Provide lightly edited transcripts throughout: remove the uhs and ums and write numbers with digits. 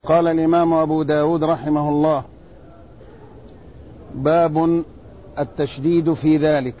قال الإمام أبو داود رحمه الله: باب التشديد في ذلك.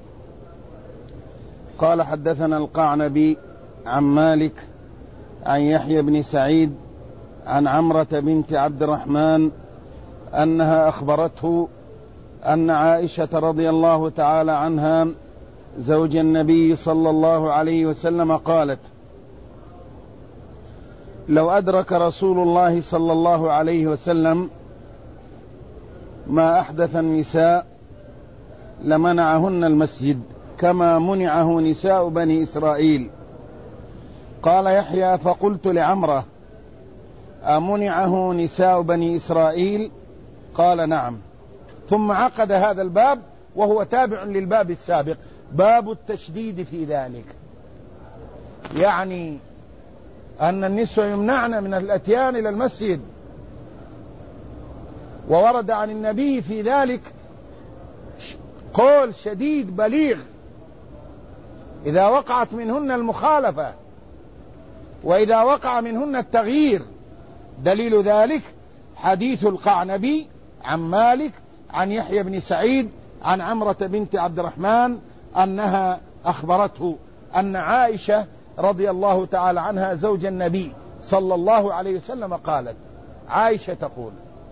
قال: حدثنا القعنبي عن مالك عن يحيى بن سعيد عن عمرة بنت عبد الرحمن أنها أخبرته أن عائشة رضي الله تعالى عنها زوج النبي صلى الله عليه وسلم قالت: لو أدرك رسول الله صلى الله عليه وسلم ما أحدث النساء لمنعهن المسجد كما منعه نساء بني إسرائيل. قال يحيى: فقلت لعمرة: أمنعه نساء بني إسرائيل؟ قال: نعم. ثم عقد هذا الباب وهو تابع للباب السابق، باب التشديد في ذلك، يعني أن النسوة يمنعن من الأتيان إلى المسجد. وورد عن النبي في ذلك قول شديد بليغ إذا وقعت منهن المخالفة وإذا وقع منهن التغيير. دليل ذلك حديث القعنبي عن مالك عن يحيى بن سعيد عن عمرة بنت عبد الرحمن أنها أخبرته أن عائشة رضي الله تعالى عنها زوج النبي صلى الله عليه وسلم قالت. عائشة تقول: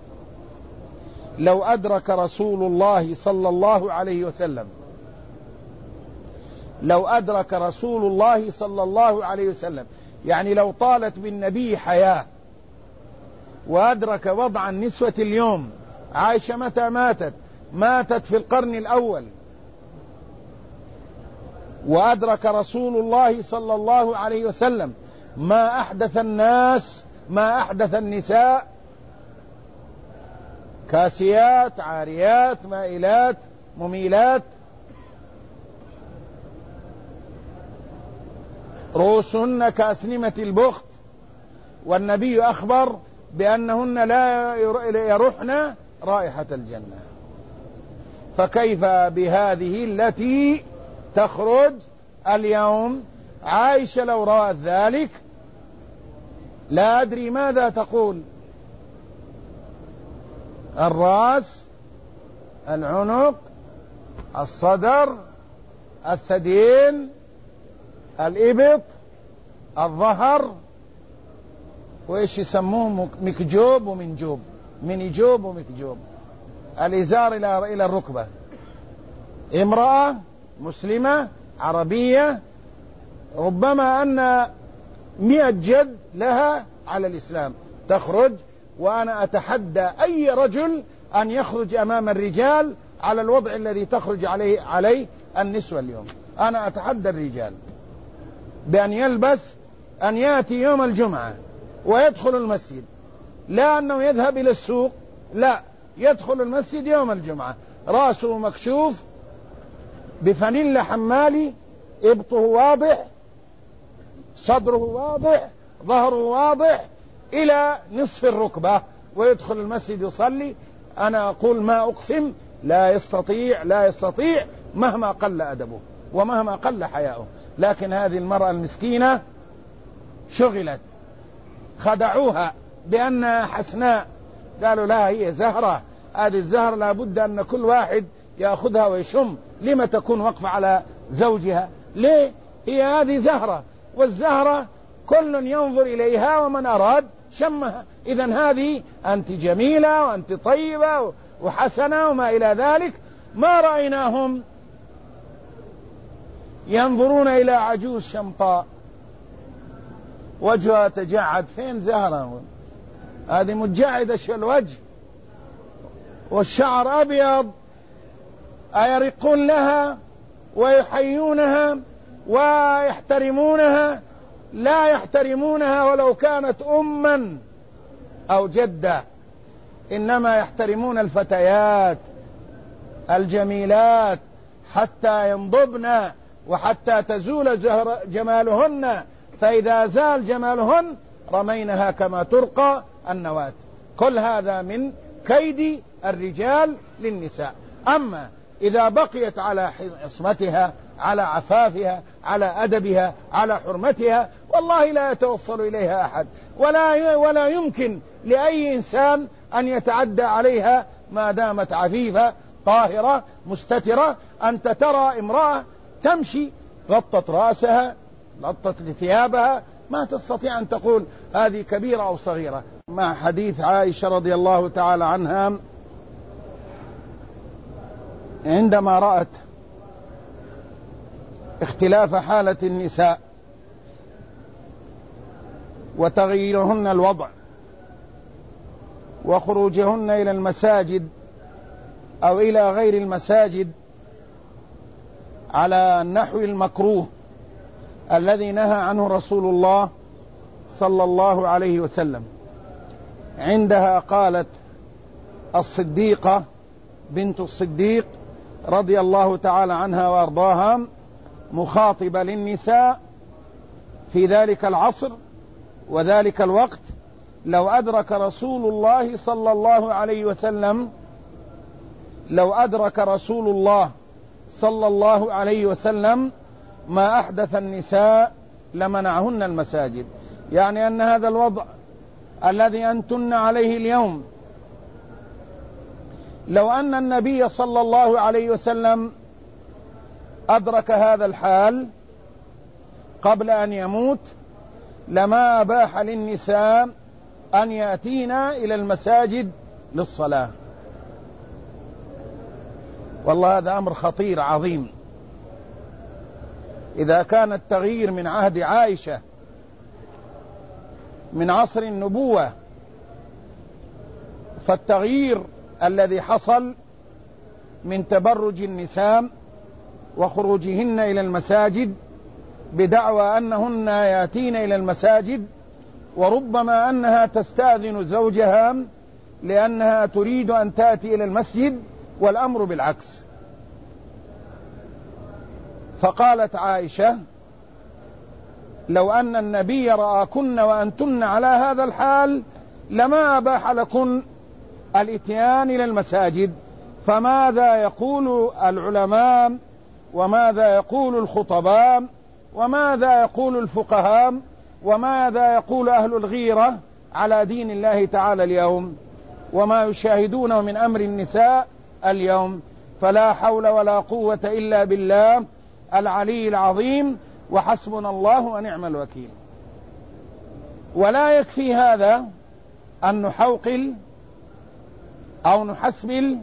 لو أدرك رسول الله صلى الله عليه وسلم، لو أدرك رسول الله صلى الله عليه وسلم، يعني لو طالت بالنبي حياة وأدرك وضع النسوة اليوم. عائشة متى ماتت؟ ماتت في القرن الأول. وأدرك رسول الله صلى الله عليه وسلم ما أحدث الناس، ما أحدث النساء: كاسيات، عاريات، مائلات، مميلات، رؤوسهن كأسنمة البخت. والنبي أخبر بأنهن لا يرحن رائحة الجنة. فكيف بهذه التي تخرج اليوم؟ عائشة لو رأت ذلك لا أدري ماذا تقول. الرأس، العنق، الصدر، الثديين، الإبط، الظهر، وإيش يسموه، مكجوب ومنجوب، منجوب ومكجوب، الإزار إلى الركبة. امرأة مسلمة عربية ربما أن 100 جد لها على الإسلام تخرج، وأنا أتحدى أي رجل أن يخرج أمام الرجال على الوضع الذي تخرج عليه النسوة اليوم. أنا أتحدى الرجال بأن يلبس، أن يأتي يوم الجمعة ويدخل المسجد، لا أنه يذهب إلى السوق، لا، يدخل المسجد يوم الجمعة رأسه مكشوف بفانيلا حمالي، إبطه واضح، صدره واضح، ظهره واضح إلى نصف الركبة، ويدخل المسجد يصلي. أنا أقول ما أقسم لا يستطيع مهما قل أدبه ومهما قل حياؤه. لكن هذه المرأة المسكينة شغلت، خدعوها بأنها حسناء، قالوا لا هي زهرة، هذه الزهرة لابد أن كل واحد يأخذها ويشم. لما تكون وقف على زوجها؟ ليه؟ هي هذه زهرة، والزهرة كل ينظر إليها ومن أراد شمها. إذن هذه أنت جميلة وأنت طيبة وحسنة وما إلى ذلك. ما رأيناهم ينظرون إلى عجوز شمطاء وجهها تجعد. فين زهرة؟ هذه متجعدة الوجه والشعر أبيض. أيرقون لها ويحيونها ويحترمونها؟ لا يحترمونها ولو كانت أما أو جدة، إنما يحترمون الفتيات الجميلات حتى ينضبن وحتى تزول جمالهن، فإذا زال جمالهن رمينها كما ترقى النواة. كل هذا من كيد الرجال للنساء. أما إذا بقيت على عصمتها، على عفافها، على أدبها، على حرمتها، والله لا يتوصل إليها أحد، ولا يمكن لأي إنسان أن يتعدى عليها ما دامت عفيفة طاهرة مستترة. أنت ترى امرأة تمشي غطت رأسها غطت ثيابها، ما تستطيع أن تقول هذه كبيرة أو صغيرة. مع حديث عائشة رضي الله تعالى عنها عندما رأت اختلاف حالة النساء وتغييرهن الوضع وخروجهن إلى المساجد أو إلى غير المساجد على النحو المكروه الذي نهى عنه رسول الله صلى الله عليه وسلم، عندها قالت الصديقة بنت الصديق رضي الله تعالى عنها وأرضاها مخاطبة للنساء في ذلك العصر وذلك الوقت: لو أدرك رسول الله صلى الله عليه وسلم ما أحدث النساء لمنعهن المساجد. يعني أن هذا الوضع الذي أنتن عليه اليوم لو أن النبي صلى الله عليه وسلم أدرك هذا الحال قبل أن يموت لما أباح للنساء أن يأتينا إلى المساجد للصلاة. والله هذا أمر خطير عظيم. إذا كان التغيير من عهد عائشة من عصر النبوة، فالتغيير الذي حصل من تبرج النساء وخروجهن إلى المساجد بدعوى أنهن يأتين إلى المساجد، وربما أنها تستأذن زوجها لأنها تريد أن تأتي إلى المسجد، والأمر بالعكس. فقالت عائشة: لو أن النبي رآكن وأنتن على هذا الحال لما أباح لكن الإتيان إلى المساجد. فماذا يقول العلماء وماذا يقول الخطباء وماذا يقول الفقهاء وماذا يقول أهل الغيرة على دين الله تعالى اليوم وما يشاهدونه من أمر النساء اليوم؟ فلا حول ولا قوة إلا بالله العلي العظيم، وحسبنا الله ونعم الوكيل. ولا يكفي هذا أن نحوقل أو نحسبل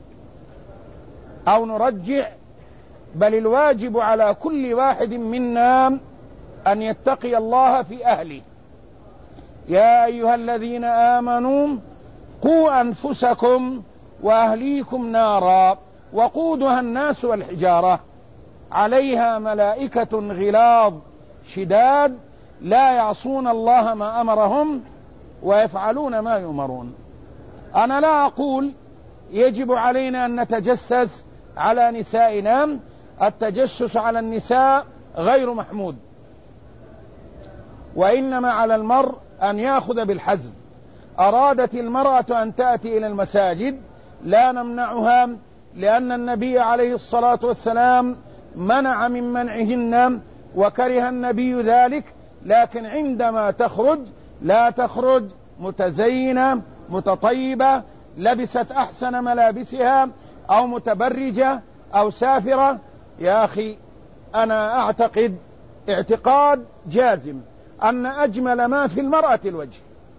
أو نرجع، بل الواجب على كل واحد منا أن يتقي الله في أهله. يا أيها الذين آمنوا قوا أنفسكم وأهليكم نارا وقودها الناس والحجارة عليها ملائكة غلاظ شداد لا يعصون الله ما أمرهم ويفعلون ما يؤمرون. أنا لا أقول يجب علينا أن نتجسس على نسائنا، التجسس على النساء غير محمود، وإنما على المرء أن يأخذ بالحزم. أرادت المرأة أن تأتي إلى المساجد لا نمنعها، لأن النبي عليه الصلاة والسلام منع من منعهن وكره النبي ذلك، لكن عندما تخرج لا تخرج متزينة متطيبة لبست أحسن ملابسها أو متبرجة أو سافرة. يا أخي أنا أعتقد اعتقاد جازم أن أجمل ما في المرأة الوجه،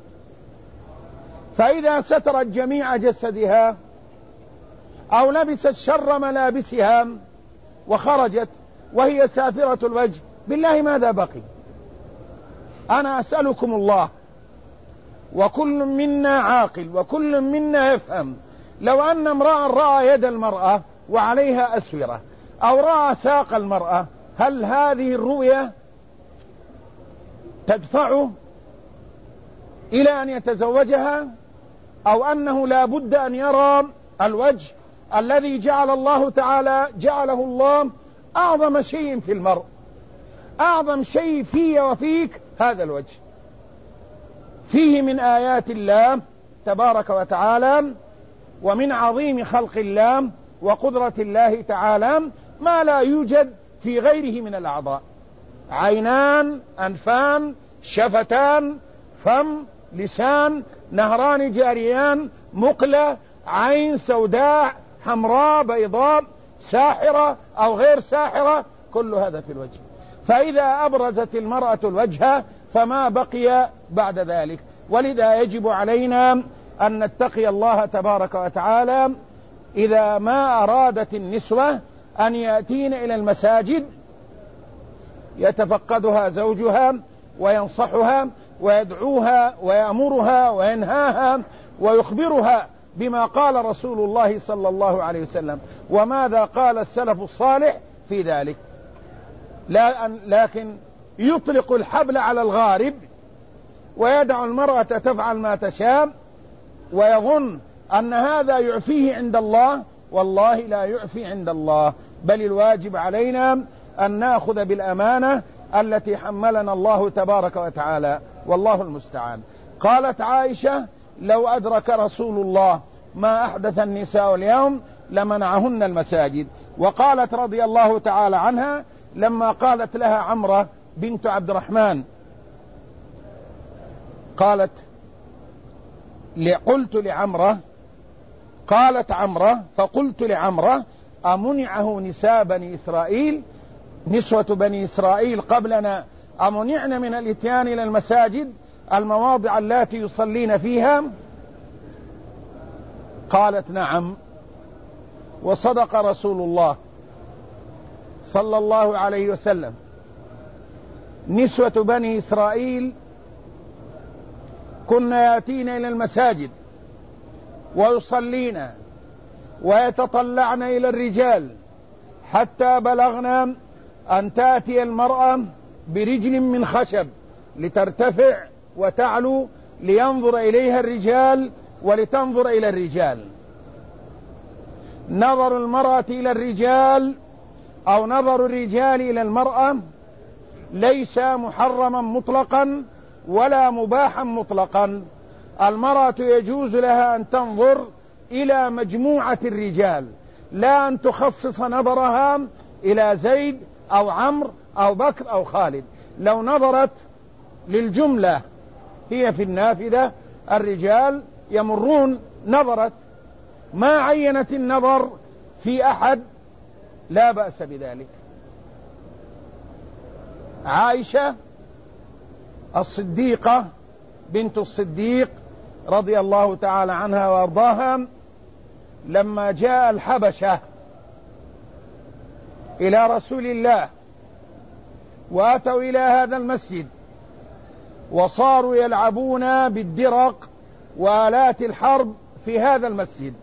فإذا سترت جميع جسدها أو لبست شر ملابسها وخرجت وهي سافرة الوجه، بالله ماذا بقي؟ أنا أسألكم الله، وكل منا عاقل وكل منا يفهم، لو أن امرأ رأى يد المرأة وعليها أسورة أو رأى ساق المرأة، هل هذه الرؤية تدفعه إلى أن يتزوجها؟ أو أنه لا بد أن يرى الوجه الذي جعله الله أعظم شيء في المرء، أعظم شيء في وفيك هذا الوجه، فيه من آيات الله تبارك وتعالى ومن عظيم خلق الله وقدرة الله تعالى ما لا يوجد في غيره من الأعضاء. عينان، أنفان، شفتان، فم، لسان، نهران جاريان، مقلة، عين سوداء، حمراء، بيضاء، ساحرة أو غير ساحرة، كل هذا في الوجه. فإذا أبرزت المرأة الوجه فما بقي بعد ذلك. ولذا يجب علينا أن نتقي الله تبارك وتعالى إذا ما أرادت النسوة أن يأتين إلى المساجد يتفقدها زوجها وينصحها ويدعوها ويأمرها وينهاها ويخبرها بما قال رسول الله صلى الله عليه وسلم وماذا قال السلف الصالح في ذلك. لكن يطلق الحبل على الغارب ويدع المرأة تفعل ما تشاء ويظن أن هذا يعفيه عند الله. والله لا يعفي عند الله، بل الواجب علينا أن نأخذ بالأمانة التي حملنا الله تبارك وتعالى، والله المستعان. قالت عائشة: لو أدرك رسول الله ما أحدث النساء اليوم لمنعهن المساجد. وقالت رضي الله تعالى عنها لما قالت لها عمرة بنت عبد الرحمن، قالت: قلت لعمرة، قالت عمرة فقلت لعمرة: أمنعه نساء بني إسرائيل، نسوة بني إسرائيل قبلنا أمنعن من الإتيان إلى المساجد المواضع التي يصلين فيها؟ قالت: نعم. وصدق رسول الله صلى الله عليه وسلم. نسوة بني إسرائيل كن يأتين إلى المساجد ويصلين ويتطلعن إلى الرجال حتى بلغنا أن تأتي المرأة برجل من خشب لترتفع وتعلو لينظر إليها الرجال ولتنظر إلى الرجال. نظر المرأة إلى الرجال أو نظر الرجال إلى المرأة ليس محرما مطلقا ولا مباحا مطلقا. المرأة يجوز لها أن تنظر إلى مجموعة الرجال، لا أن تخصص نظرها إلى زيد أو عمرو أو بكر أو خالد. لو نظرت للجملة هي في النافذة الرجال يمرون، نظرت ما عينت النظر في أحد لا بأس بذلك. عائشة الصديقة بنت الصديق رضي الله تعالى عنها وأرضاها لما جاء الحبشة إلى رسول الله وأتوا إلى هذا المسجد وصاروا يلعبون بالدرق وآلات الحرب في هذا المسجد.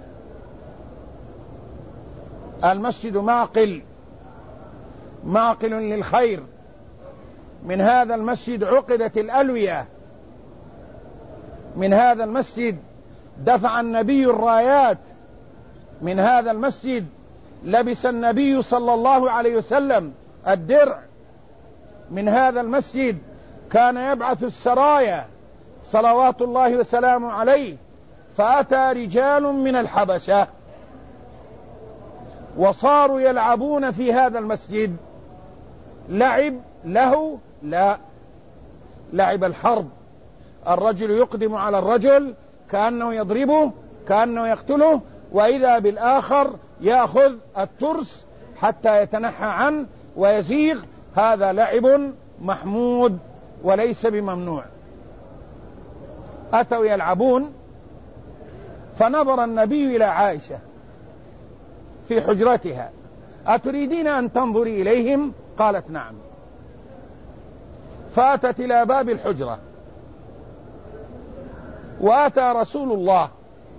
المسجد معقل للخير. من هذا المسجد عقدت الألوية، من هذا المسجد دفع النبي الرايات، من هذا المسجد لبس النبي صلى الله عليه وسلم الدرع، من هذا المسجد كان يبعث السرايا صلوات الله وسلامه عليه. فأتى رجال من الحبشة وصاروا يلعبون في هذا المسجد. لعب له؟ لا، لعب الحرب. الرجل يقدم على الرجل كأنه يضربه كأنه يقتله، وإذا بالآخر يأخذ الترس حتى يتنحى عنه ويزيغ. هذا لعب محمود وليس بممنوع. أتوا يلعبون فنظر النبي إلى عائشة في حجرتها: أتريدين أن تنظري إليهم؟ قالت: نعم. فأتت إلى باب الحجرة وأتى رسول الله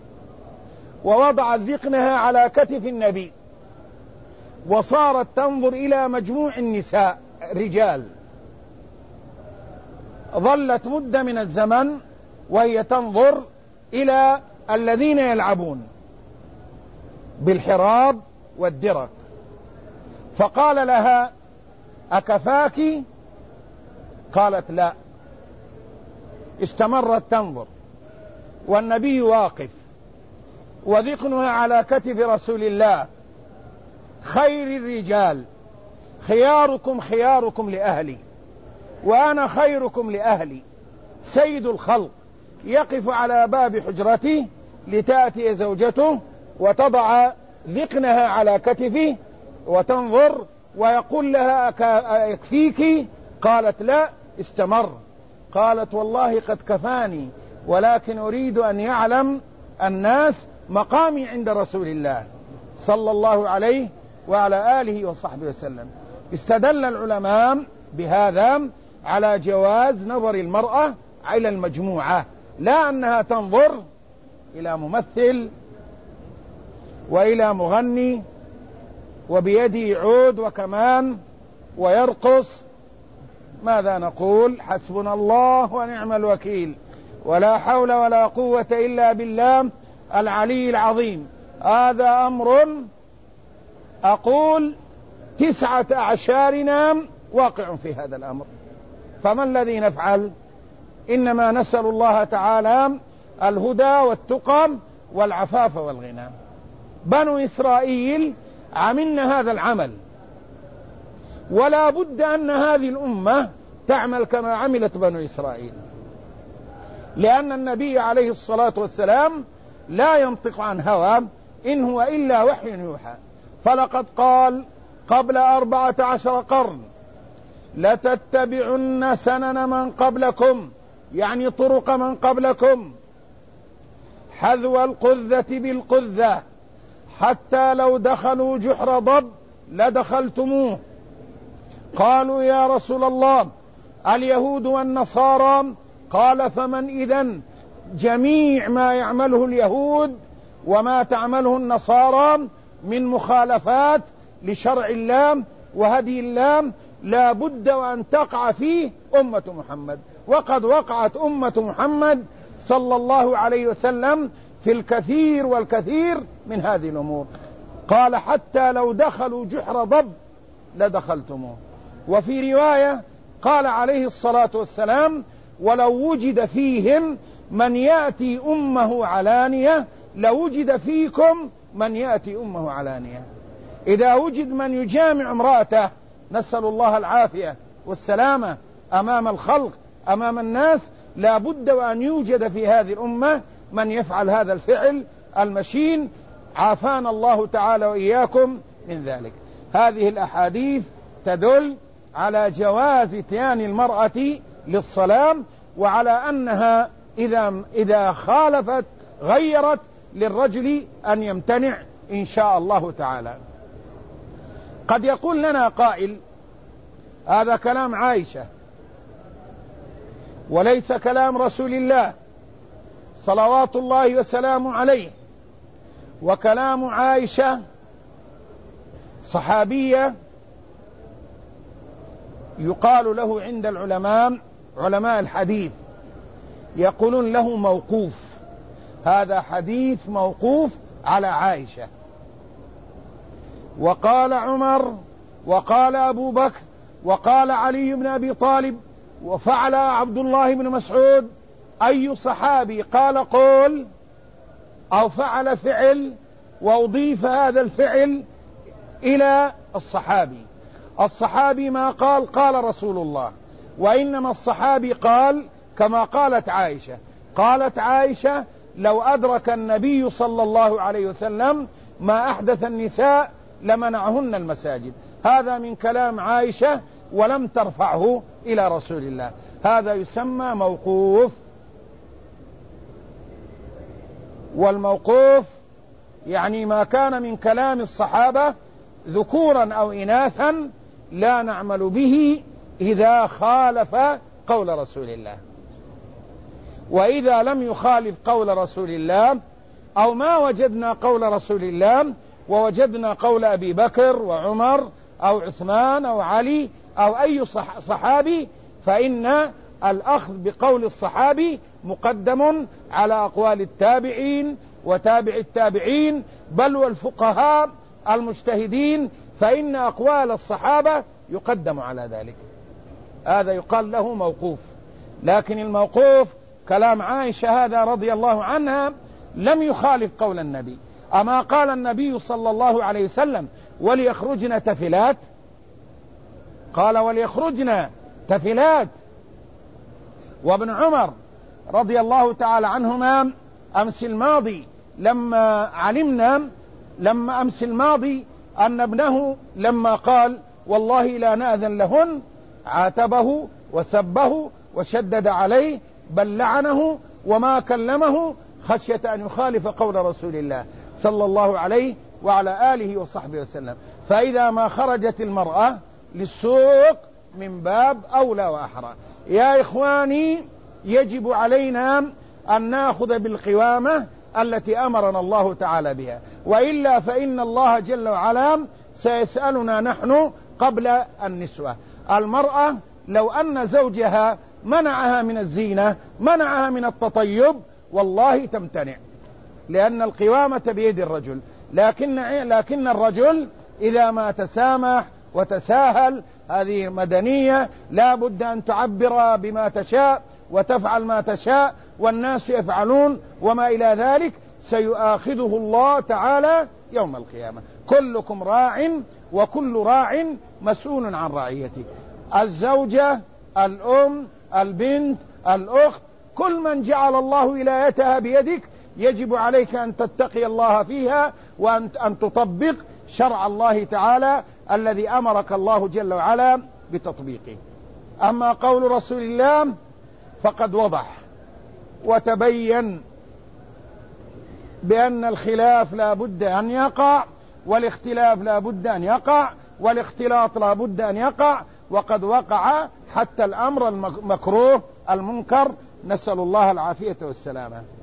ووضعت ذقنها على كتف النبي وصارت تنظر إلى مجموع النساء رجال. ظلت مدة من الزمن وهي تنظر إلى الذين يلعبون بالحراب والدرق. فقال لها: أكفاك؟ قالت: لا. استمرت تنظر والنبي واقف وذقنها على كتف رسول الله، خير الرجال خياركم خياركم لأهلي وأنا خيركم لأهلي. سيد الخلق يقف على باب حجرته لتأتي زوجته وتضع ذقنها على كتفه وتنظر ويقول لها يكفيك؟ قالت لا. استمر. قالت والله قد كفاني ولكن أريد أن يعلم الناس مقامي عند رسول الله صلى الله عليه وعلى آله وصحبه وسلم. استدل العلماء بهذا على جواز نظر المرأة إلى المجموعة، لا أنها تنظر إلى ممثل وإلى مغني وبيده عود وكمان ويرقص. ماذا نقول؟ حسبنا الله ونعم الوكيل ولا حول ولا قوة إلا بالله العلي العظيم. هذا أمر أقول 9 أعشارنا واقع في هذا الأمر، فما الذي نفعل؟ إنما نسأل الله تعالى الهدى والتقى والعفاف والغنى. بنو إسرائيل عملنا هذا العمل، ولا بد أن هذه الأمة تعمل كما عملت بنو إسرائيل، لأن النبي عليه الصلاة والسلام لا ينطق عن هوى، إن هو إلا وحي يوحى. فلقد قال قبل 14 قرن لتتبعن سنن من قبلكم، يعني طرق من قبلكم، حذو القذة بالقذة، حتى لو دخلوا جحر ضب لدخلتموه. قالوا يا رسول الله اليهود والنصارى؟ قال فمن إذن؟ جميع ما يعمله اليهود وما تعمله النصارى من مخالفات لشرع الله وهدي الله لا بد وأن تقع فيه أمة محمد، وقد وقعت أمة محمد صلى الله عليه وسلم في الكثير والكثير من هذه الأمور. قال حتى لو دخلوا جحر ضب لدخلتموه. وفي رواية قال عليه الصلاة والسلام ولو وجد فيهم من يأتي أمه علانية لوجد فيكم من يأتي أمه علانية. إذا وجد من يجامع امرأته، نسأل الله العافية والسلامة، أمام الخلق أمام الناس، لا بد وأن يوجد في هذه الأمة من يفعل هذا الفعل المشين، عافانا الله تعالى وإياكم من ذلك. هذه الأحاديث تدل على جواز اتيان المرأة للصلاة، وعلى أنها إذا خالفت غيرت للرجل أن يمتنع إن شاء الله تعالى. قد يقول لنا قائل هذا كلام عائشة وليس كلام رسول الله صلوات الله وسلامه عليه، وكلام عائشة صحابية يقال له عند العلماء علماء الحديث يقولون له موقوف، هذا حديث موقوف على عائشة. وقال عمر وقال أبو بكر وقال علي بن أبي طالب وفعل عبد الله بن مسعود. أي صحابي قال قول أو فعل فعل وأضيف هذا الفعل إلى الصحابي؟ الصحابي ما قال رسول الله، وإنما الصحابي قال كما قالت عائشة. قالت عائشة لو أدرك النبي صلى الله عليه وسلم ما أحدث النساء لمنعهن المساجد. هذا من كلام عائشة ولم ترفعه إلى رسول الله، هذا يسمى موقوف. والموقوف يعني ما كان من كلام الصحابة ذكورا أو إناثا لا نعمل به إذا خالف قول رسول الله. وإذا لم يخالف قول رسول الله أو ما وجدنا قول رسول الله ووجدنا قول أبي بكر وعمر أو عثمان أو علي أو أي صحابي، فإن الأخذ بقول الصحابي مقدم على أقوال التابعين وتابع التابعين بل والفقهاء المجتهدين، فإن أقوال الصحابة يقدم على ذلك. هذا يقال له موقوف. لكن الموقوف كلام عائشة هذا رضي الله عنها لم يخالف قول النبي. أما قال النبي صلى الله عليه وسلم وليخرجن تفلات؟ قال وليخرجن تفلات. وابن عمر رضي الله تعالى عنهما أمس الماضي لما أمس الماضي أن ابنه لما قال والله لا نأذن لهن عاتبه وسبه وشدد عليه بل لعنه وما كلمه خشية أن يخالف قول رسول الله صلى الله عليه وعلى آله وصحبه وسلم. فإذا ما خرجت المرأة للسوق من باب أولى وأحرى. يا إخواني يجب علينا أن نأخذ بالقوامة التي أمرنا الله تعالى بها، وإلا فإن الله جل وعلا سيسألنا نحن قبل النسوة. المرأة لو أن زوجها منعها من الزينة منعها من التطيب والله تمتنع، لأن القوامة بيد الرجل. لكن الرجل إذا ما تسامح وتساهل هذه مدنية، لا بد أن تعبر بما تشاء وتفعل ما تشاء والناس يفعلون وما إلى ذلك، سيؤاخذه الله تعالى يوم القيامة. كلكم راع وكل راع مسؤول عن رعيته. الزوجة، الأم، البنت، الأخت، كل من جعل الله ولايتها بيدك يجب عليك أن تتقي الله فيها وأن تطبق شرع الله تعالى الذي أمرك الله جل وعلا بتطبيقه. أما قول رسول الله فقد وضح وتبين بأن الخلاف لا بد أن يقع، والاختلاف لا بد أن يقع، والاختلاط لا بد أن يقع، وقد وقع حتى الأمر المكروه المنكر، نسأل الله العافية والسلامة.